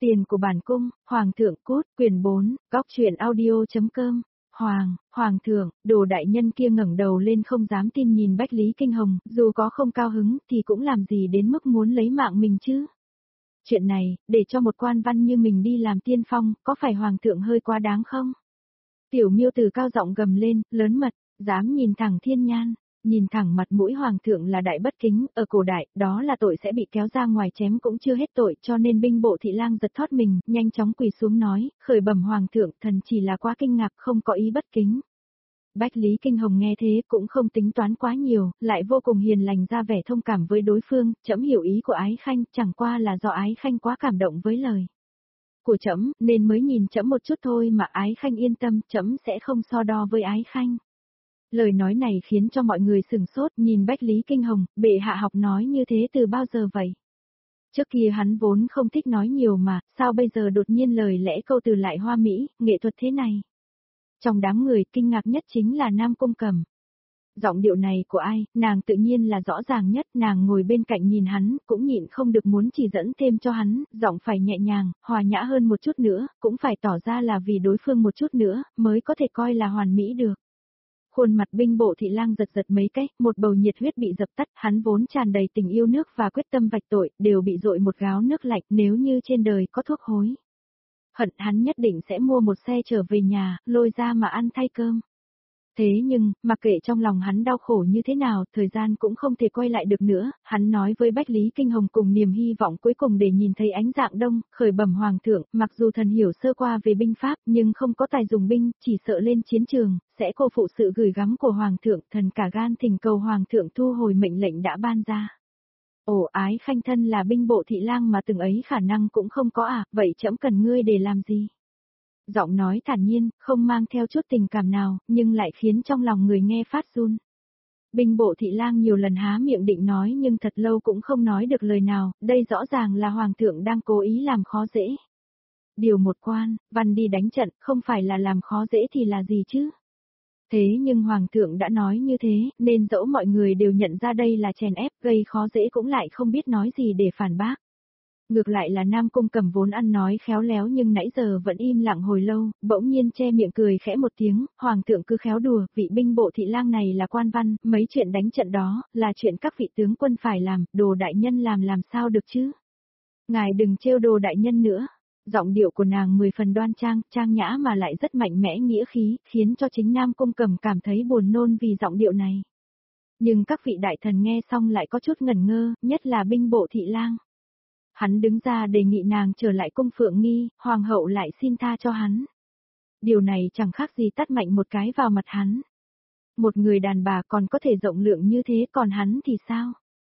Tiền của bản cung, Hoàng thượng cút, quyền 4, góc truyện audio.com. Hoàng thượng, Đồ đại nhân kia ngẩng đầu lên không dám tin nhìn Bách Lý Kinh Hồng, dù có không cao hứng thì cũng làm gì đến mức muốn lấy mạng mình chứ. Chuyện này, để cho một quan văn như mình đi làm tiên phong, có phải Hoàng thượng hơi quá đáng không? Tiểu Miêu Tử cao giọng gầm lên, lớn mật, dám nhìn thẳng thiên nhan. Nhìn thẳng mặt mũi Hoàng thượng là đại bất kính, ở cổ đại, đó là tội sẽ bị kéo ra ngoài chém cũng chưa hết tội, cho nên binh bộ thị lang giật thoát mình, nhanh chóng quỳ xuống nói, khởi bẩm Hoàng thượng, thần chỉ là quá kinh ngạc, không có ý bất kính. Bách Lý Kinh Hồng nghe thế cũng không tính toán quá nhiều, lại vô cùng hiền lành ra vẻ thông cảm với đối phương, trẫm hiểu ý của Ái Khanh, chẳng qua là do Ái Khanh quá cảm động với lời của trẫm, nên mới nhìn trẫm một chút thôi mà Ái Khanh yên tâm, trẫm sẽ không so đo với Ái Khanh. Lời nói này khiến cho mọi người sửng sốt nhìn Bách Lý Kinh Hồng, bệ hạ học nói như thế từ bao giờ vậy? Trước kia hắn vốn không thích nói nhiều mà, sao bây giờ đột nhiên lời lẽ câu từ lại hoa mỹ, nghệ thuật thế này? Trong đám người kinh ngạc nhất chính là Nam Cung Cẩm. Giọng điệu này của ai, nàng tự nhiên là rõ ràng nhất, nàng ngồi bên cạnh nhìn hắn, cũng nhịn không được muốn chỉ dẫn thêm cho hắn, giọng phải nhẹ nhàng, hòa nhã hơn một chút nữa, cũng phải tỏ ra là vì đối phương một chút nữa, mới có thể coi là hoàn mỹ được. Khuôn mặt binh bộ thị lang giật giật mấy cái, một bầu nhiệt huyết bị dập tắt, hắn vốn tràn đầy tình yêu nước và quyết tâm vạch tội, đều bị dội một gáo nước lạnh, nếu như trên đời có thuốc hối. Hận hắn nhất định sẽ mua một xe trở về nhà, lôi ra mà ăn thay cơm. Thế nhưng, mặc kệ trong lòng hắn đau khổ như thế nào, thời gian cũng không thể quay lại được nữa, hắn nói với Bách Lý Kinh Hồng cùng niềm hy vọng cuối cùng để nhìn thấy ánh dạng đông, khởi bẩm Hoàng thượng, mặc dù thần hiểu sơ qua về binh pháp nhưng không có tài dùng binh, chỉ sợ lên chiến trường, sẽ cô phụ sự gửi gắm của Hoàng thượng, thần cả gan thỉnh cầu Hoàng thượng thu hồi mệnh lệnh đã ban ra. Ồ, Ái Khanh thân là binh bộ thị lang mà từng ấy khả năng cũng không có à, vậy trẫm cần ngươi để làm gì? Giọng nói thản nhiên, không mang theo chút tình cảm nào, nhưng lại khiến trong lòng người nghe phát run. Binh bộ thị lang nhiều lần há miệng định nói nhưng thật lâu cũng không nói được lời nào, đây rõ ràng là Hoàng thượng đang cố ý làm khó dễ. Điều một quan, văn đi đánh trận, không phải là làm khó dễ thì là gì chứ? Thế nhưng Hoàng thượng đã nói như thế, nên dẫu mọi người đều nhận ra đây là chèn ép, gây khó dễ cũng lại không biết nói gì để phản bác. Ngược lại là Nam Cung Cẩm vốn ăn nói khéo léo nhưng nãy giờ vẫn im lặng hồi lâu, bỗng nhiên che miệng cười khẽ một tiếng, Hoàng thượng cứ khéo đùa, vị binh bộ thị lang này là quan văn, mấy chuyện đánh trận đó, là chuyện các vị tướng quân phải làm, Đồ đại nhân làm sao được chứ? Ngài đừng trêu Đồ đại nhân nữa. Giọng điệu của nàng 10 phần đoan trang, trang nhã mà lại rất mạnh mẽ nghĩa khí, khiến cho chính Nam Cung Cẩm cảm thấy buồn nôn vì giọng điệu này. Nhưng các vị đại thần nghe xong lại có chút ngẩn ngơ, nhất là binh bộ thị lang. Hắn đứng ra đề nghị nàng trở lại cung Phượng Nghi, Hoàng hậu lại xin tha cho hắn. Điều này chẳng khác gì tát mạnh một cái vào mặt hắn. Một người đàn bà còn có thể rộng lượng như thế, còn hắn thì sao?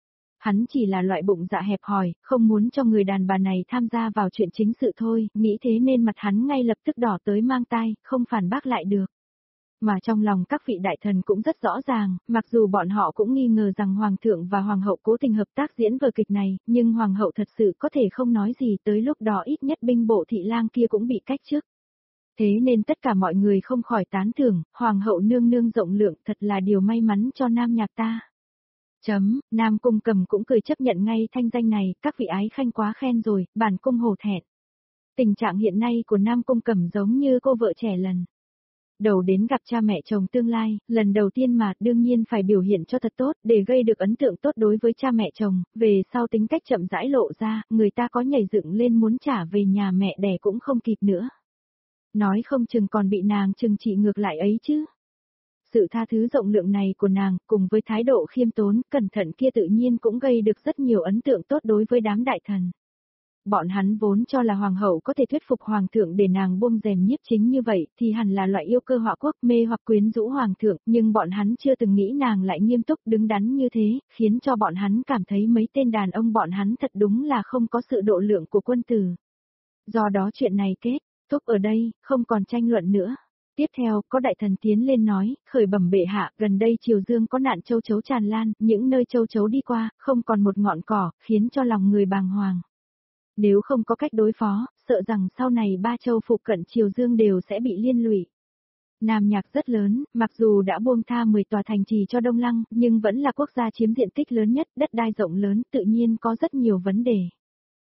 Hắn chỉ là loại bụng dạ hẹp hòi, không muốn cho người đàn bà này tham gia vào chuyện chính sự thôi, nghĩ thế nên mặt hắn ngay lập tức đỏ tới mang tai, không phản bác lại được. Mà trong lòng các vị đại thần cũng rất rõ ràng, mặc dù bọn họ cũng nghi ngờ rằng Hoàng thượng và Hoàng hậu cố tình hợp tác diễn vở kịch này, nhưng Hoàng hậu thật sự có thể không nói gì, tới lúc đó ít nhất binh bộ thị lang kia cũng bị cách chức. Thế nên tất cả mọi người không khỏi tán thưởng, Hoàng hậu nương nương rộng lượng thật là điều may mắn cho Nam nhạc ta. Nam Cung Cẩm cũng cười chấp nhận ngay thanh danh này, các vị ái khanh quá khen rồi, bản cung hổ thẹn. Tình trạng hiện nay của Nam Cung Cẩm giống như cô vợ trẻ lần đầu đến gặp cha mẹ chồng tương lai, lần đầu tiên mà đương nhiên phải biểu hiện cho thật tốt để gây được ấn tượng tốt đối với cha mẹ chồng, về sau tính cách chậm rãi lộ ra, người ta có nhảy dựng lên muốn trả về nhà mẹ đẻ cũng không kịp nữa. Nói không chừng còn bị nàng trừng trị ngược lại ấy chứ. Sự tha thứ rộng lượng này của nàng, cùng với thái độ khiêm tốn, cẩn thận kia tự nhiên cũng gây được rất nhiều ấn tượng tốt đối với đám đại thần. Bọn hắn vốn cho là hoàng hậu có thể thuyết phục hoàng thượng để nàng buông rèm nhiếp chính như vậy, thì hẳn là loại yêu cơ họa quốc mê hoặc quyến rũ hoàng thượng, nhưng bọn hắn chưa từng nghĩ nàng lại nghiêm túc đứng đắn như thế, khiến cho bọn hắn cảm thấy mấy tên đàn ông bọn hắn thật đúng là không có sự độ lượng của quân tử. Do đó chuyện này kết thúc ở đây, không còn tranh luận nữa. Tiếp theo, có đại thần tiến lên nói, khởi bẩm bệ hạ, gần đây triều dương có nạn châu chấu tràn lan, những nơi châu chấu đi qua, không còn một ngọn cỏ, khiến cho lòng người bàng hoàng. Nếu không có cách đối phó, sợ rằng sau này ba châu phụ cận triều dương đều sẽ bị liên lụy. Nam Nhạc rất lớn, mặc dù đã buông tha 10 tòa thành trì cho Đông Lăng, nhưng vẫn là quốc gia chiếm diện tích lớn nhất, đất đai rộng lớn, tự nhiên có rất nhiều vấn đề.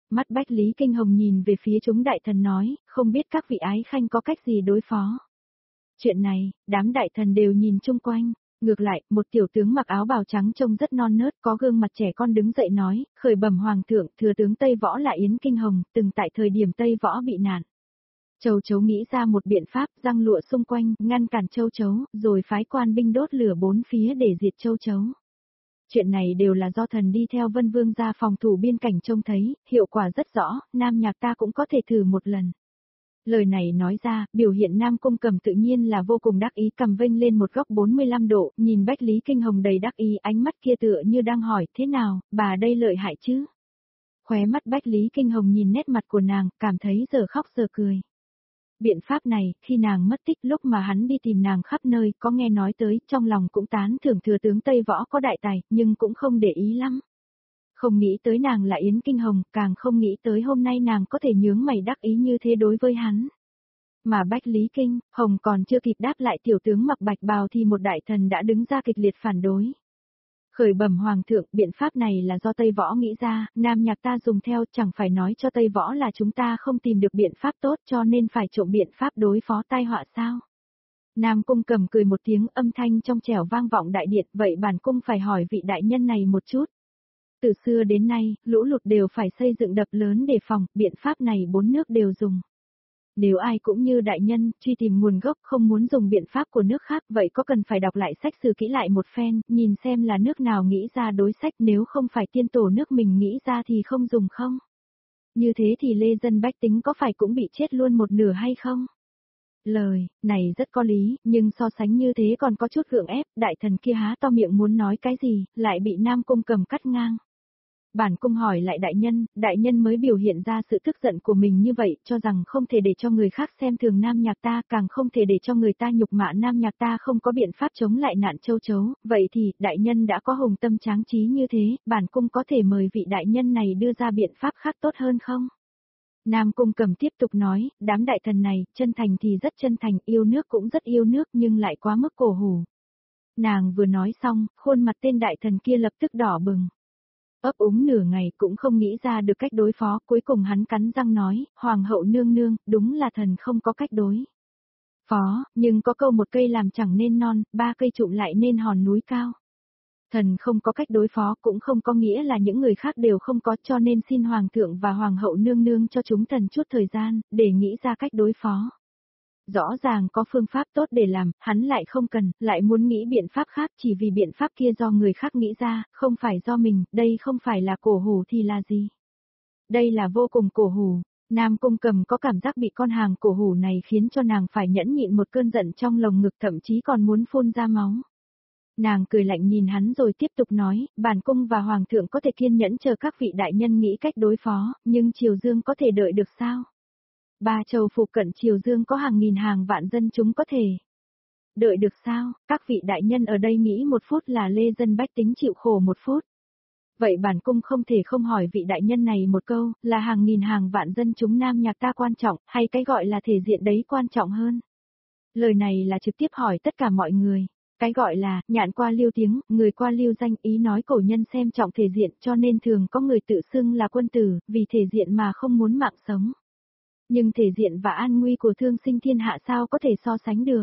Mắt Bách Lý Kinh Hồng nhìn về phía chúng đại thần nói, không biết các vị ái khanh có cách gì đối phó. Chuyện này, đám đại thần đều nhìn chung quanh. Ngược lại, một tiểu tướng mặc áo bào trắng trông rất non nớt, có gương mặt trẻ con đứng dậy nói, khởi bẩm hoàng thượng, thừa tướng Tây Võ là Yến Kinh Hồng, từng tại thời điểm Tây Võ bị nạn. Châu Chấu nghĩ ra một biện pháp, răng lụa xung quanh, ngăn cản Châu Chấu, rồi phái quan binh đốt lửa bốn phía để diệt Châu Chấu. Chuyện này đều là do thần đi theo Vân Vương ra phòng thủ biên cảnh trông thấy, hiệu quả rất rõ, Nam Nhạc ta cũng có thể thử một lần. Lời này nói ra, biểu hiện Nam Cung Cầm tự nhiên là vô cùng đắc ý, cầm vênh lên một góc 45 độ, nhìn Bách Lý Kinh Hồng đầy đắc ý, ánh mắt kia tựa như đang hỏi, thế nào, bà đây lợi hại chứ? Khóe mắt Bách Lý Kinh Hồng nhìn nét mặt của nàng, cảm thấy giờ khóc giờ cười. Biện pháp này, khi nàng mất tích lúc mà hắn đi tìm nàng khắp nơi, có nghe nói tới, trong lòng cũng tán thưởng thừa tướng Tây Võ có đại tài, nhưng cũng không để ý lắm. Không nghĩ tới nàng là Yến Kinh Hồng, càng không nghĩ tới hôm nay nàng có thể nhướng mày đắc ý như thế đối với hắn. Mà Bách Lý Kinh Hồng còn chưa kịp đáp lại tiểu tướng mặc bạch bào thì một đại thần đã đứng ra kịch liệt phản đối. Khởi bẩm hoàng thượng, biện pháp này là do Tây Võ nghĩ ra, Nam Nhạc ta dùng theo, chẳng phải nói cho Tây Võ là chúng ta không tìm được biện pháp tốt cho nên phải trộm biện pháp đối phó tai họa sao? Nam Cung Cầm cười một tiếng, âm thanh trong trẻo vang vọng đại điện, vậy bản cung phải hỏi vị đại nhân này một chút. Từ xưa đến nay, lũ lụt đều phải xây dựng đập lớn để phòng, biện pháp này bốn nước đều dùng. Nếu ai cũng như đại nhân, truy tìm nguồn gốc không muốn dùng biện pháp của nước khác, vậy có cần phải đọc lại sách sử kỹ lại một phen, nhìn xem là nước nào nghĩ ra đối sách, nếu không phải tiên tổ nước mình nghĩ ra thì không dùng không? Như thế thì lê dân bách tính có phải cũng bị chết luôn một nửa hay không? Lời này rất có lý, nhưng so sánh như thế còn có chút gượng ép, đại thần kia há to miệng muốn nói cái gì, lại bị Nam Cung Cầm cắt ngang. Bản cung hỏi lại đại nhân mới biểu hiện ra sự tức giận của mình như vậy, cho rằng không thể để cho người khác xem thường Nam Nhạc ta, càng không thể để cho người ta nhục mạ Nam Nhạc ta không có biện pháp chống lại nạn châu chấu, vậy thì, đại nhân đã có hùng tâm tráng trí như thế, bản cung có thể mời vị đại nhân này đưa ra biện pháp khác tốt hơn không? Nam Cung Cầm tiếp tục nói, đám đại thần này, chân thành thì rất chân thành, yêu nước cũng rất yêu nước nhưng lại quá mức cổ hủ. Nàng vừa nói xong, khuôn mặt tên đại thần kia lập tức đỏ bừng. Ấp úng nửa ngày cũng không nghĩ ra được cách đối phó, cuối cùng hắn cắn răng nói, Hoàng hậu nương nương, đúng là thần không có cách đối phó, nhưng có câu một cây làm chẳng nên non, ba cây trụ lại nên hòn núi cao. Thần không có cách đối phó cũng không có nghĩa là những người khác đều không có, cho nên xin Hoàng thượng và Hoàng hậu nương nương cho chúng thần chút thời gian, để nghĩ ra cách đối phó. Rõ ràng có phương pháp tốt để làm, hắn lại không cần, lại muốn nghĩ biện pháp khác chỉ vì biện pháp kia do người khác nghĩ ra, không phải do mình, đây không phải là cổ hủ thì là gì? Đây là vô cùng cổ hủ. Nam Cung Cầm có cảm giác bị con hàng cổ hủ này khiến cho nàng phải nhẫn nhịn một cơn giận trong lồng ngực, thậm chí còn muốn phun ra máu. Nàng cười lạnh nhìn hắn rồi tiếp tục nói, bản cung và Hoàng thượng có thể kiên nhẫn chờ các vị đại nhân nghĩ cách đối phó, nhưng Triều Dương có thể đợi được sao? Ba châu phụ cận Triều Dương có hàng nghìn hàng vạn dân chúng có thể đợi được sao? Các vị đại nhân ở đây nghĩ một phút là lê dân bách tính chịu khổ một phút. Vậy bản cung không thể không hỏi vị đại nhân này một câu, là hàng nghìn hàng vạn dân chúng Nam Nhạc ta quan trọng, hay cái gọi là thể diện đấy quan trọng hơn? Lời này là trực tiếp hỏi tất cả mọi người. Cái gọi là, nhạn qua lưu tiếng, người qua lưu danh, ý nói cổ nhân xem trọng thể diện cho nên thường có người tự xưng là quân tử, vì thể diện mà không muốn mạng sống. Nhưng thể diện và an nguy của thương sinh thiên hạ sao có thể so sánh được.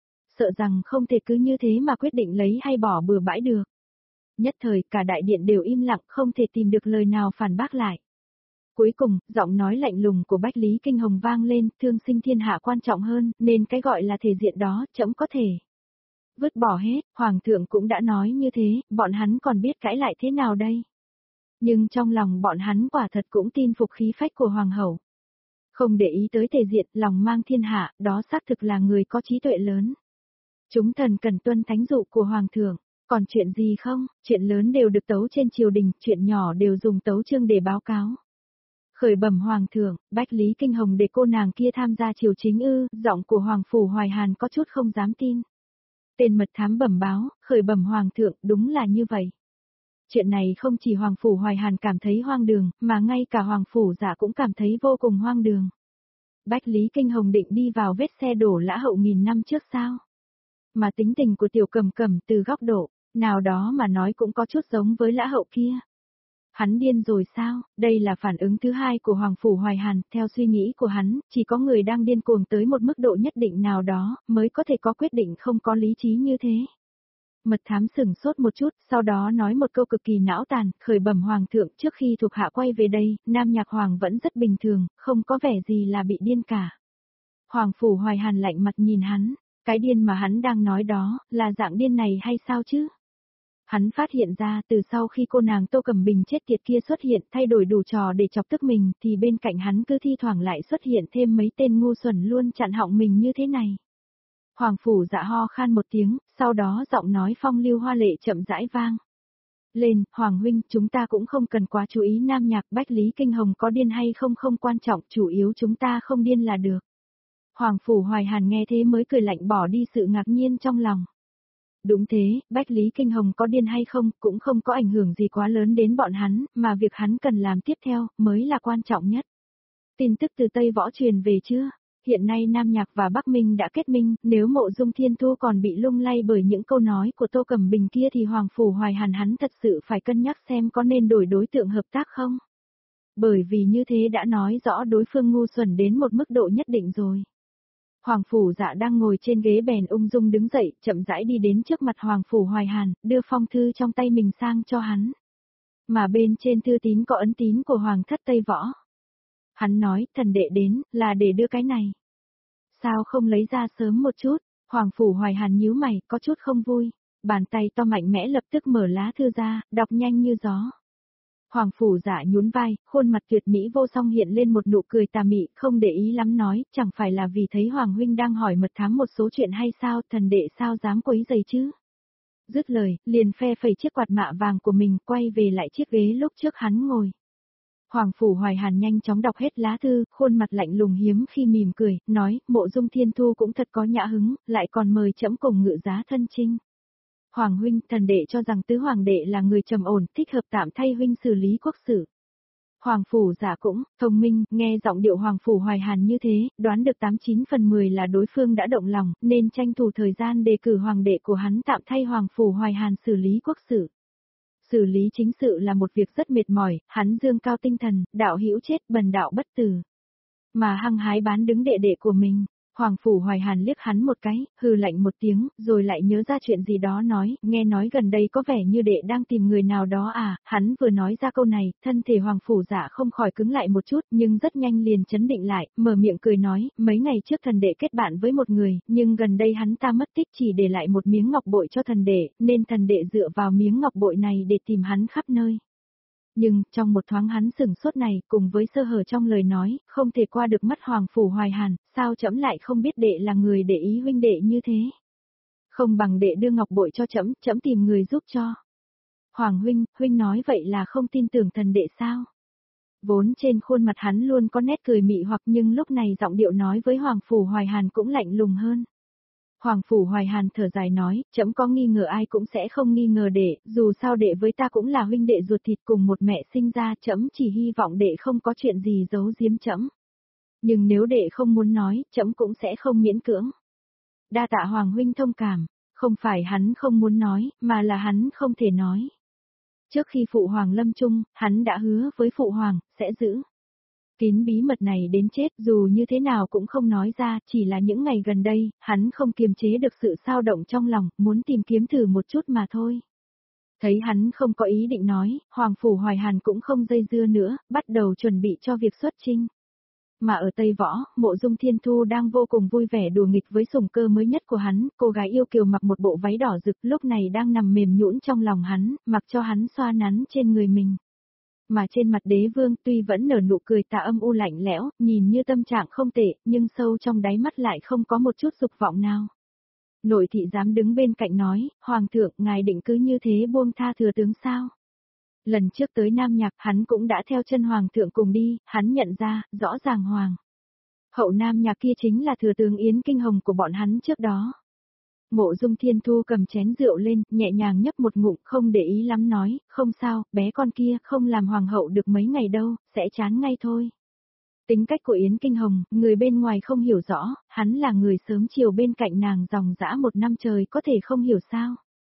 Sợ rằng không thể cứ như thế mà quyết định lấy hay bỏ bừa bãi được. Nhất thời cả đại điện đều im lặng không thể tìm được lời nào phản bác lại. Cuối cùng, giọng nói lạnh lùng của Bách Lý Kinh Hồng vang lên, thương sinh thiên hạ quan trọng hơn, nên cái gọi là thể diện đó, trẫm có thể vứt bỏ hết, Hoàng thượng cũng đã nói như thế, bọn hắn còn biết cãi lại thế nào đây? Nhưng trong lòng bọn hắn quả thật cũng tin phục khí phách của Hoàng hậu. Không để ý tới thể diện, lòng mang thiên hạ, đó xác thực là người có trí tuệ lớn. Chúng thần cần tuân thánh dụ của Hoàng thượng, còn chuyện gì không, chuyện lớn đều được tấu trên triều đình, chuyện nhỏ đều dùng tấu chương để báo cáo. Khởi bẩm Hoàng thượng, Bách Lý Kinh Hồng để cô nàng kia tham gia triều chính ư, giọng của Hoàng Phủ Hoài Hàn có chút không dám tin. Tên mật thám bẩm báo, khởi bẩm Hoàng thượng, đúng là như vậy. Chuyện này không chỉ Hoàng Phủ Hoài Hàn cảm thấy hoang đường, mà ngay cả Hoàng Phủ Giả cũng cảm thấy vô cùng hoang đường. Bách Lý Kinh Hồng định đi vào vết xe đổ lã hậu nghìn năm trước sao? Mà tính tình của Tiểu Cầm Cầm từ góc độ nào đó mà nói cũng có chút giống với lã hậu kia. Hắn điên rồi sao? Đây là phản ứng thứ hai của Hoàng Phủ Hoài Hàn, theo suy nghĩ của hắn, chỉ có người đang điên cuồng tới một mức độ nhất định nào đó, mới có thể có quyết định không có lý trí như thế. Mật thám sửng sốt một chút, sau đó nói một câu cực kỳ não tàn, khởi bẩm Hoàng thượng trước khi thuộc hạ quay về đây, Nam Nhạc Hoàng vẫn rất bình thường, không có vẻ gì là bị điên cả. Hoàng Phủ Hoài Hàn lạnh mặt nhìn hắn, cái điên mà hắn đang nói đó, là dạng điên này hay sao chứ? Hắn phát hiện ra từ sau khi cô nàng Tô Cẩm Bình chết tiệt kia xuất hiện thay đổi đủ trò để chọc tức mình thì bên cạnh hắn cứ thi thoảng lại xuất hiện thêm mấy tên ngu xuẩn luôn chặn họng mình như thế này. Hoàng Phủ Dạ ho khan một tiếng, sau đó giọng nói phong lưu hoa lệ chậm rãi vang. Lên, Hoàng huynh, chúng ta cũng không cần quá chú ý Nam Nhạc Bách Lý Kinh Hồng có điên hay không không quan trọng, chủ yếu chúng ta không điên là được. Hoàng Phủ Hoài Hàn nghe thế mới cười lạnh bỏ đi sự ngạc nhiên trong lòng. Đúng thế, Bách Lý Kinh Hồng có điên hay không cũng không có ảnh hưởng gì quá lớn đến bọn hắn, mà việc hắn cần làm tiếp theo mới là quan trọng nhất. Tin tức từ Tây Võ truyền về chưa? Hiện nay Nam Nhạc và Bắc Minh đã kết minh, nếu Mộ Dung Thiên Thu còn bị lung lay bởi những câu nói của Tô Cẩm Bình kia thì Hoàng Phủ Hoài Hàn hắn thật sự phải cân nhắc xem có nên đổi đối tượng hợp tác không? Bởi vì như thế đã nói rõ đối phương ngu xuẩn đến một mức độ nhất định rồi. Hoàng Phủ Dạ đang ngồi trên ghế bèn ung dung đứng dậy, chậm rãi đi đến trước mặt Hoàng Phủ Hoài Hàn, đưa phong thư trong tay mình sang cho hắn. Mà bên trên thư tín có ấn tín của Hoàng thất Tây Võ. Hắn nói, thần đệ đến, là để đưa cái này. Sao không lấy ra sớm một chút? Hoàng Phủ Hoài Hàn nhíu mày, có chút không vui. Bàn tay to mạnh mẽ lập tức mở lá thư ra, đọc nhanh như gió. Hoàng Phủ Dạ nhún vai, khuôn mặt tuyệt mỹ vô song hiện lên một nụ cười tà mị, không để ý lắm nói, chẳng phải là vì thấy Hoàng huynh đang hỏi mật thám một số chuyện hay sao, thần đệ sao dám quấy giày chứ? Dứt lời, liền phe phẩy chiếc quạt mạ vàng của mình, quay về lại chiếc ghế lúc trước hắn ngồi. Hoàng Phủ Hoài Hàn nhanh chóng đọc hết lá thư, khuôn mặt lạnh lùng hiếm khi mỉm cười, nói, Mộ Dung Thiên Thu cũng thật có nhã hứng, lại còn mời trẫm cùng ngự giá thân chinh. Hoàng huynh, thần đệ cho rằng tứ hoàng đệ là người trầm ổn, thích hợp tạm thay huynh xử lý quốc sự. Hoàng Phủ Dạ cũng, thông minh, nghe giọng điệu Hoàng Phủ Hoài Hàn như thế, đoán được 89 phần 10 là đối phương đã động lòng, nên tranh thủ thời gian đề cử hoàng đệ của hắn tạm thay Hoàng Phủ Hoài Hàn xử lý quốc sự. Xử lý chính sự là một việc rất mệt mỏi, hắn dương cao tinh thần, đạo hữu chết, bần đạo bất tử. Mà hăng hái bán đứng đệ đệ của mình. Hoàng Phủ Hoài Hàn liếc hắn một cái, hừ lạnh một tiếng, rồi lại nhớ ra chuyện gì đó nói, nghe nói gần đây có vẻ như đệ đang tìm người nào đó à, hắn vừa nói ra câu này, thân thể Hoàng Phủ Dạ không khỏi cứng lại một chút, nhưng rất nhanh liền chấn định lại, mở miệng cười nói, mấy ngày trước thần đệ kết bạn với một người, nhưng gần đây hắn ta mất tích chỉ để lại một miếng ngọc bội cho thần đệ, nên thần đệ dựa vào miếng ngọc bội này để tìm hắn khắp nơi. Nhưng, trong một thoáng hắn sửng sốt này, cùng với sơ hở trong lời nói, không thể qua được mắt Hoàng Phủ Hoài Hàn, sao trẫm lại không biết đệ là người để ý huynh đệ như thế. Không bằng đệ đưa ngọc bội cho trẫm, trẫm tìm người giúp cho. Hoàng huynh, huynh nói vậy là không tin tưởng thần đệ sao? Vốn trên khuôn mặt hắn luôn có nét cười mị hoặc nhưng lúc này giọng điệu nói với Hoàng Phủ Hoài Hàn cũng lạnh lùng hơn. Hoàng Phủ Hoài Hàn thở dài nói, trẫm có nghi ngờ ai cũng sẽ không nghi ngờ đệ, dù sao đệ với ta cũng là huynh đệ ruột thịt cùng một mẹ sinh ra, trẫm chỉ hy vọng đệ không có chuyện gì giấu giếm trẫm. Nhưng nếu đệ không muốn nói, trẫm cũng sẽ không miễn cưỡng. Đa tạ Hoàng huynh thông cảm, không phải hắn không muốn nói, mà là hắn không thể nói. Trước khi Phụ Hoàng lâm chung, hắn đã hứa với Phụ Hoàng, sẽ giữ kín bí mật này đến chết, dù như thế nào cũng không nói ra, chỉ là những ngày gần đây, hắn không kiềm chế được sự xao động trong lòng, muốn tìm kiếm thử một chút mà thôi. Thấy hắn không có ý định nói, Hoàng Phủ Hoài Hàn cũng không dây dưa nữa, bắt đầu chuẩn bị cho việc xuất chinh. Mà ở Tây Võ, Mộ Dung Thiên Thu đang vô cùng vui vẻ đùa nghịch với sủng cơ mới nhất của hắn, cô gái yêu kiều mặc một bộ váy đỏ rực lúc này đang nằm mềm nhũn trong lòng hắn, mặc cho hắn xoa nắn trên người mình. Mà trên mặt đế vương tuy vẫn nở nụ cười tà âm u lạnh lẽo, nhìn như tâm trạng không tệ, nhưng sâu trong đáy mắt lại không có một chút dục vọng nào. Nội thị dám đứng bên cạnh nói, Hoàng thượng, ngài định cứ như thế buông tha thừa tướng sao? Lần trước tới Nam Nhạc, hắn cũng đã theo chân Hoàng thượng cùng đi, hắn nhận ra, rõ ràng Hoàng hậu Nam Nhạc kia chính là thừa tướng Yến Kinh Hồng của bọn hắn trước đó. Mộ Dung Thiên Thu cầm chén rượu lên, nhẹ nhàng nhấp một ngụm, không để ý lắm nói, không sao, bé con kia không làm hoàng hậu được mấy ngày đâu, sẽ chán ngay thôi. Tính cách của Yến Kinh Hồng, người bên ngoài không hiểu rõ, hắn là người sớm chiều bên cạnh nàng dòng dã một năm trời có thể không hiểu sao.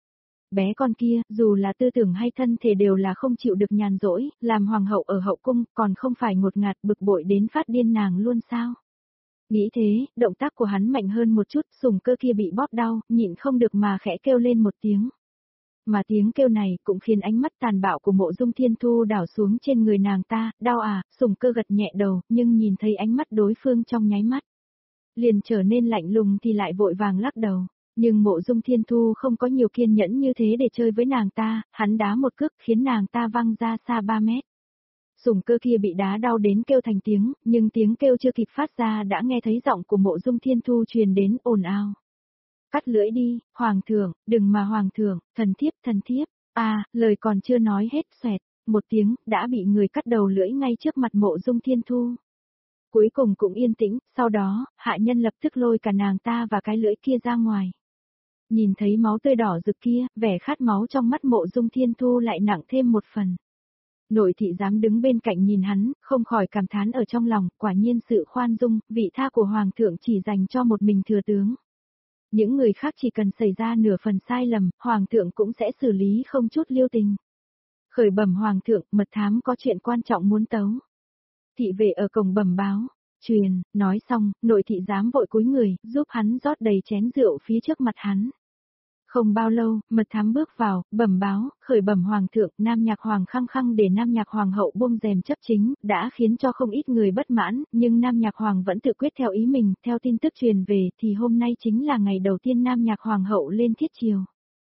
Bé con kia, dù là tư tưởng hay thân thể đều là không chịu được nhàn rỗi, làm hoàng hậu ở hậu cung, còn không phải ngột ngạt bực bội đến phát điên nàng luôn sao? Nghĩ thế, động tác của hắn mạnh hơn một chút, Sùng Cơ kia bị bóp đau, nhịn không được mà khẽ kêu lên một tiếng. Mà tiếng kêu này cũng khiến ánh mắt tàn bạo của Mộ Dung Thiên Thu đảo xuống trên người nàng ta, đau à, Sùng Cơ gật nhẹ đầu, nhưng nhìn thấy ánh mắt đối phương trong nháy mắt. Liền trở nên lạnh lùng thì lại vội vàng lắc đầu. Nhưng Mộ Dung Thiên Thu không có nhiều kiên nhẫn như thế để chơi với nàng ta, hắn đá một cước khiến nàng ta văng ra xa 3 mét. Sùng Cơ kia bị đá đau đến kêu thành tiếng, nhưng tiếng kêu chưa kịp phát ra đã nghe thấy giọng của Mộ Dung Thiên Thu truyền đến ồn ào. Cắt lưỡi đi, hoàng thượng, đừng mà hoàng thượng, thần thiếp, lời còn chưa nói hết xoẹt, một tiếng, đã bị người cắt đầu lưỡi ngay trước mặt Mộ Dung Thiên Thu. Cuối cùng cũng yên tĩnh, sau đó, hạ nhân lập tức lôi cả nàng ta và cái lưỡi kia ra ngoài. Nhìn thấy máu tươi đỏ rực kia, vẻ khát máu trong mắt Mộ Dung Thiên Thu lại nặng thêm một phần. Nội thị dám đứng bên cạnh nhìn hắn, không khỏi cảm thán ở trong lòng, quả nhiên sự khoan dung, vị tha của hoàng thượng chỉ dành cho một mình thừa tướng. Những người khác chỉ cần xảy ra nửa phần sai lầm, hoàng thượng cũng sẽ xử lý không chút lưu tình. Khởi bẩm hoàng thượng, mật thám có chuyện quan trọng muốn tấu. Thị vệ ở cổng bẩm báo, truyền, nói xong, nội thị giám vội cúi người, giúp hắn rót đầy chén rượu phía trước mặt hắn. Không bao lâu, mật thám bước vào, bẩm báo, khởi bẩm hoàng thượng, Nam Nhạc Hoàng khăng khăng để Nam Nhạc Hoàng hậu buông rèm chấp chính, đã khiến cho không ít người bất mãn, nhưng Nam Nhạc Hoàng vẫn tự quyết theo ý mình, theo tin tức truyền về thì hôm nay chính là ngày đầu tiên Nam Nhạc Hoàng hậu lên thiết triều.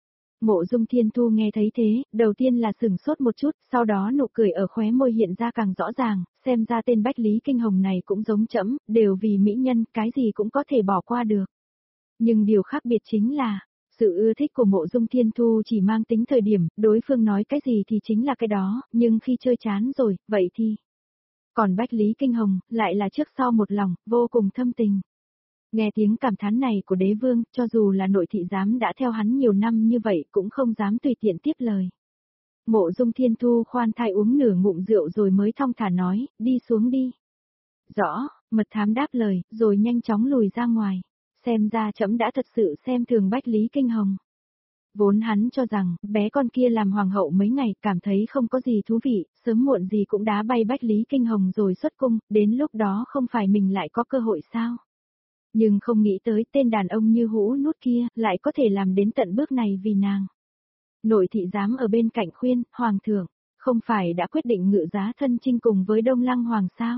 Mộ Dung Thiên Thu nghe thấy thế, đầu tiên là sửng sốt một chút, sau đó nụ cười ở khóe môi hiện ra càng rõ ràng, xem ra tên Bách Lý Kinh Hồng này cũng giống trẫm, đều vì mỹ nhân, cái gì cũng có thể bỏ qua được. Nhưng điều khác biệt chính là, sự ưa thích của Mộ Dung Thiên Thu chỉ mang tính thời điểm, đối phương nói cái gì thì chính là cái đó, nhưng khi chơi chán rồi, vậy thì... Còn Bách Lý Kinh Hồng, lại là trước sau một lòng, vô cùng thâm tình. Nghe tiếng cảm thán này của đế vương, cho dù là nội thị giám đã theo hắn nhiều năm như vậy cũng không dám tùy tiện tiếp lời. Mộ Dung Thiên Thu khoan thai uống nửa ngụm rượu rồi mới thong thả nói, đi xuống đi. Rõ, mật thám đáp lời, rồi nhanh chóng lùi ra ngoài. Xem ra trẫm đã thật sự xem thường Bách Lý Kinh Hồng. Vốn hắn cho rằng, bé con kia làm hoàng hậu mấy ngày, cảm thấy không có gì thú vị, sớm muộn gì cũng đá bay Bách Lý Kinh Hồng rồi xuất cung, đến lúc đó không phải mình lại có cơ hội sao? Nhưng không nghĩ tới tên đàn ông như hũ nút kia, lại có thể làm đến tận bước này vì nàng. Nội thị giám ở bên cạnh khuyên, hoàng thượng, không phải đã quyết định ngự giá thân chinh cùng với Đông Lăng Hoàng sao?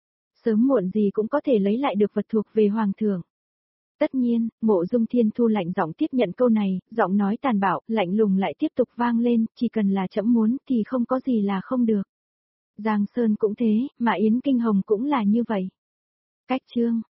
Sớm muộn gì cũng có thể lấy lại được vật thuộc về hoàng thượng. Tất nhiên, Mộ Dung Thiên Thu lạnh giọng tiếp nhận câu này, giọng nói tàn bạo, lạnh lùng lại tiếp tục vang lên, chỉ cần là trẫm muốn thì không có gì là không được. Giang Sơn cũng thế, mà Yến Kinh Hồng cũng là như vậy. Cách chương